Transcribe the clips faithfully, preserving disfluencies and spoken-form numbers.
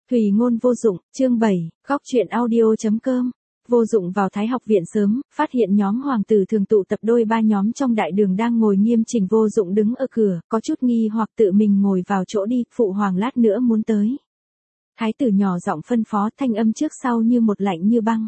Thùy ngôn vô dụng, chương bảy, góc truyện audio.com. Vô dụng vào Thái học viện sớm, phát hiện nhóm hoàng tử thường tụ tập đôi ba nhóm trong đại đường đang ngồi nghiêm chỉnh. Vô dụng đứng ở cửa, có chút nghi hoặc tự mình ngồi vào chỗ đi, phụ hoàng lát nữa muốn tới. Thái tử nhỏ giọng phân phó, thanh âm trước sau như một lạnh như băng.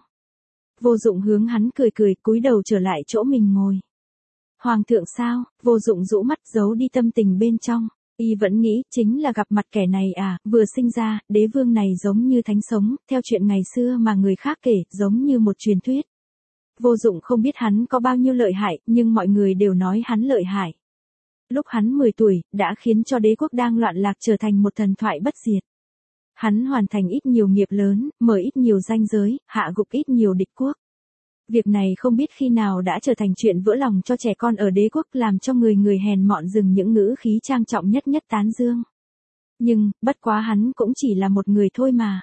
Vô dụng hướng hắn cười cười, cúi đầu trở lại chỗ mình ngồi. Hoàng thượng sao? Vô dụng rũ mắt giấu đi tâm tình bên trong. Y vẫn nghĩ, chính là gặp mặt kẻ này à, vừa sinh ra, đế vương này giống như thánh sống, theo chuyện ngày xưa mà người khác kể, giống như một truyền thuyết. Vô dụng không biết hắn có bao nhiêu lợi hại, nhưng mọi người đều nói hắn lợi hại. Lúc hắn mười tuổi, đã khiến cho đế quốc đang loạn lạc trở thành một thần thoại bất diệt. Hắn hoàn thành ít nhiều nghiệp lớn, mở ít nhiều ranh giới, hạ gục ít nhiều địch quốc. Việc này không biết khi nào đã trở thành chuyện vỡ lòng cho trẻ con ở đế quốc, làm cho người người hèn mọn dừng những ngữ khí trang trọng nhất nhất tán dương. Nhưng, bất quá hắn cũng chỉ là một người thôi mà.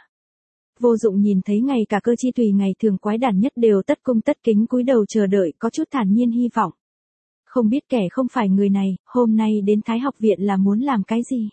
Vô dụng nhìn thấy ngay cả cơ chi tùy ngày thường quái đản nhất đều tất cung tất kính cúi đầu chờ đợi, có chút thản nhiên hy vọng. Không biết kẻ không phải người này, hôm nay đến Thái học viện là muốn làm cái gì?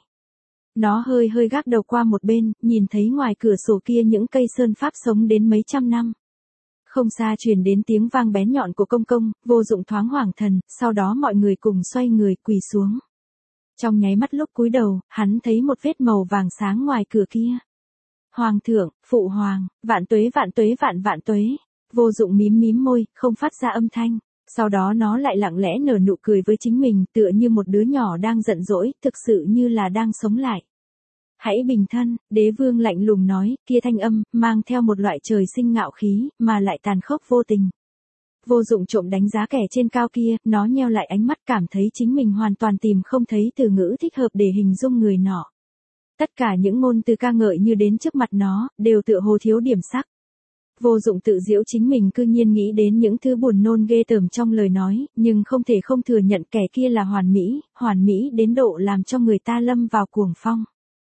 Nó hơi hơi gác đầu qua một bên, nhìn thấy ngoài cửa sổ kia những cây sơn pháp sống đến mấy trăm năm. Không xa truyền đến tiếng vang bén nhọn của công công, vô dụng thoáng hoảng thần, sau đó mọi người cùng xoay người quỳ xuống. Trong nháy mắt lúc cúi đầu, hắn thấy một vết màu vàng sáng ngoài cửa kia. Hoàng thượng, phụ hoàng, vạn tuế vạn tuế vạn vạn tuế. Vô dụng mím mím môi, không phát ra âm thanh. Sau đó nó lại lặng lẽ nở nụ cười với chính mình, tựa như một đứa nhỏ đang giận dỗi, thực sự như là đang sống lại. Hãy bình thân, đế vương lạnh lùng nói, kia thanh âm, mang theo một loại trời sinh ngạo khí, mà lại tàn khốc vô tình. Vô dụng trộm đánh giá kẻ trên cao kia, nó nheo lại ánh mắt cảm thấy chính mình hoàn toàn tìm không thấy từ ngữ thích hợp để hình dung người nọ. Tất cả những ngôn từ ca ngợi như đến trước mặt nó, đều tựa hồ thiếu điểm sắc. Vô dụng tự giễu chính mình cư nhiên nghĩ đến những thứ buồn nôn ghê tởm trong lời nói, nhưng không thể không thừa nhận kẻ kia là hoàn mỹ, hoàn mỹ đến độ làm cho người ta lâm vào cuồng phong.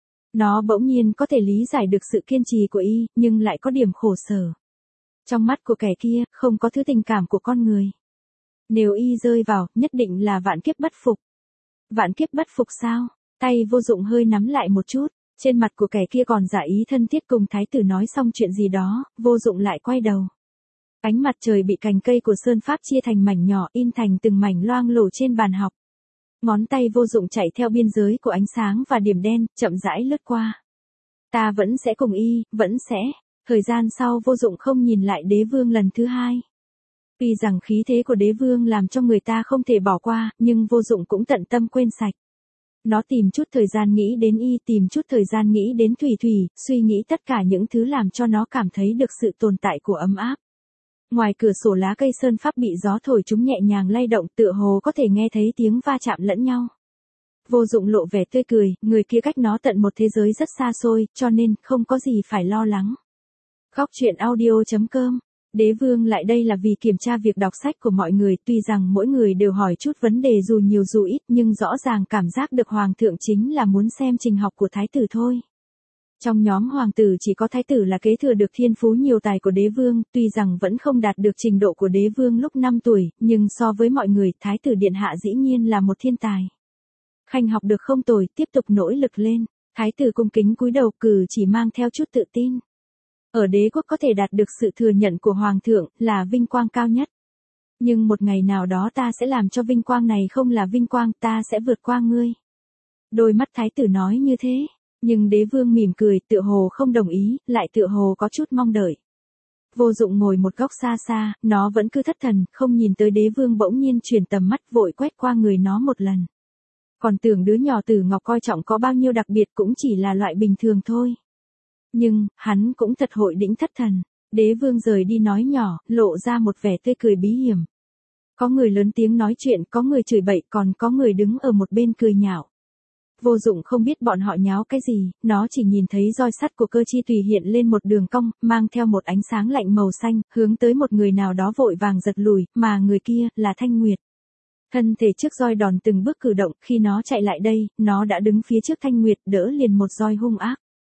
Nó bỗng nhiên có thể lý giải được sự kiên trì của y, nhưng lại có điểm khổ sở. Trong mắt của kẻ kia, không có thứ tình cảm của con người. Nếu y rơi vào, nhất định là vạn kiếp bất phục. Vạn kiếp bất phục sao? Tay vô dụng hơi nắm lại một chút, trên mặt của kẻ kia còn giả ý thân thiết cùng thái tử nói xong chuyện gì đó, vô dụng lại quay đầu. Ánh mặt trời bị cành cây của sơn pháp chia thành mảnh nhỏ, in thành từng mảnh loang lổ trên bàn học. Ngón tay vô dụng chạy theo biên giới của ánh sáng và điểm đen, chậm rãi lướt qua. Ta vẫn sẽ cùng y, vẫn sẽ. Thời gian sau vô dụng không nhìn lại đế vương lần thứ hai. Vì rằng khí thế của đế vương làm cho người ta không thể bỏ qua, nhưng vô dụng cũng tận tâm quên sạch. Nó tìm chút thời gian nghĩ đến y, tìm chút thời gian nghĩ đến Thủy Thủy, suy nghĩ tất cả những thứ làm cho nó cảm thấy được sự tồn tại của ấm áp. Ngoài cửa sổ lá cây sơn pháp bị gió thổi chúng nhẹ nhàng lay động, tựa hồ có thể nghe thấy tiếng va chạm lẫn nhau. Vô dụng lộ vẻ tươi cười, người kia cách nó tận một thế giới rất xa xôi, cho nên không có gì phải lo lắng. Góc truyện audio.com. Đế vương lại đây là vì kiểm tra việc đọc sách của mọi người, tuy rằng mỗi người đều hỏi chút vấn đề dù nhiều dù ít, nhưng rõ ràng cảm giác được hoàng thượng chính là muốn xem trình học của thái tử thôi. Trong nhóm hoàng tử chỉ có thái tử là kế thừa được thiên phú nhiều tài của đế vương, tuy rằng vẫn không đạt được trình độ của đế vương lúc năm tuổi, nhưng so với mọi người, thái tử điện hạ dĩ nhiên là một thiên tài. Khanh học được không tồi, tiếp tục nỗ lực lên. Thái tử cung kính cúi đầu, cử chỉ mang theo chút tự tin. Ở đế quốc có thể đạt được sự thừa nhận của hoàng thượng là vinh quang cao nhất. Nhưng một ngày nào đó ta sẽ làm cho vinh quang này không là vinh quang, ta sẽ vượt qua ngươi. Đôi mắt thái tử nói như thế. Nhưng đế vương mỉm cười, tựa hồ không đồng ý, lại tựa hồ có chút mong đợi. Vô dụng ngồi một góc xa xa, nó vẫn cứ thất thần, không nhìn tới đế vương, bỗng nhiên chuyển tầm mắt vội quét qua người nó một lần. Còn tưởng đứa nhỏ Tử Ngọc coi trọng có bao nhiêu đặc biệt, cũng chỉ là loại bình thường thôi. Nhưng, hắn cũng thật hội đĩnh thất thần. Đế vương rời đi nói nhỏ, lộ ra một vẻ tươi cười bí hiểm. Có người lớn tiếng nói chuyện, có người chửi bậy, còn có người đứng ở một bên cười nhạo. Vô dụng không biết bọn họ nháo cái gì, nó chỉ nhìn thấy roi sắt của cơ chi tùy hiện lên một đường cong, mang theo một ánh sáng lạnh màu xanh, hướng tới một người nào đó vội vàng giật lùi, mà người kia, là Thanh Nguyệt. Thân thể trước roi đòn từng bước cử động, khi nó chạy lại đây, nó đã đứng phía trước Thanh Nguyệt, đỡ liền một roi hung ác.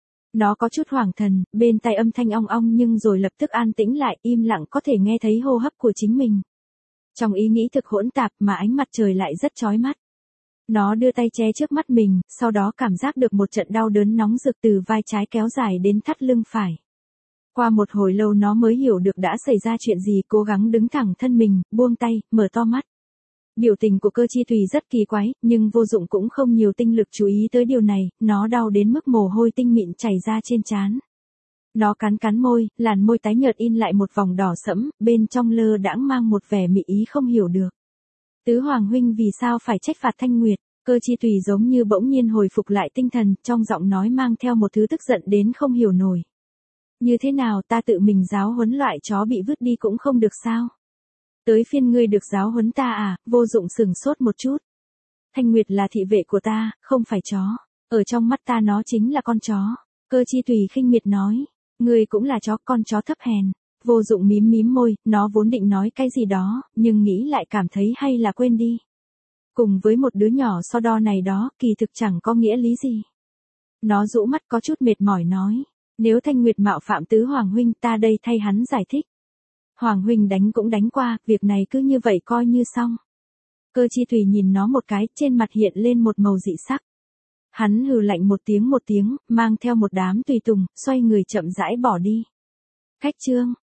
Nó có chút hoảng thần, bên tai âm thanh ong ong nhưng rồi lập tức an tĩnh lại, im lặng có thể nghe thấy hô hấp của chính mình. Trong ý nghĩ thực hỗn tạp mà ánh mặt trời lại rất chói mắt. Nó đưa tay che trước mắt mình, sau đó cảm giác được một trận đau đớn nóng rực từ vai trái kéo dài đến thắt lưng phải. Qua một hồi lâu nó mới hiểu được đã xảy ra chuyện gì, cố gắng đứng thẳng thân mình, buông tay, mở to mắt. Biểu tình của Cơ Chi Thùy rất kỳ quái, nhưng vô dụng cũng không nhiều tinh lực chú ý tới điều này, nó đau đến mức mồ hôi tinh mịn chảy ra trên trán. Nó cắn cắn môi, làn môi tái nhợt in lại một vòng đỏ sẫm, bên trong lơ đãng mang một vẻ mị ý không hiểu được. Tứ Hoàng huynh vì sao phải trách phạt Thanh Nguyệt? Cơ Chi Thùy giống như bỗng nhiên hồi phục lại tinh thần, trong giọng nói mang theo một thứ tức giận đến không hiểu nổi. Như thế nào, ta tự mình giáo huấn loại chó bị vứt đi cũng không được sao? Tới phiên ngươi được giáo huấn ta à? Vô dụng sừng sốt một chút. Thanh Nguyệt là thị vệ của ta, không phải chó. Ở trong mắt ta nó chính là con chó. Cơ Chi Thùy khinh miệt nói. Ngươi cũng là chó, con chó thấp hèn. Vô dụng mím mím môi, nó vốn định nói cái gì đó, nhưng nghĩ lại cảm thấy hay là quên đi. Cùng với một đứa nhỏ so đo này đó, kỳ thực chẳng có nghĩa lý gì. Nó rũ mắt có chút mệt mỏi nói. Nếu Thanh Nguyệt mạo phạm Tứ Hoàng huynh, ta đây thay hắn giải thích. Hoàng huynh đánh cũng đánh qua, việc này cứ như vậy coi như xong. Cơ Chi Thùy nhìn nó một cái, trên mặt hiện lên một màu dị sắc. Hắn hừ lạnh một tiếng một tiếng, mang theo một đám tùy tùng, xoay người chậm rãi bỏ đi. Khách trương,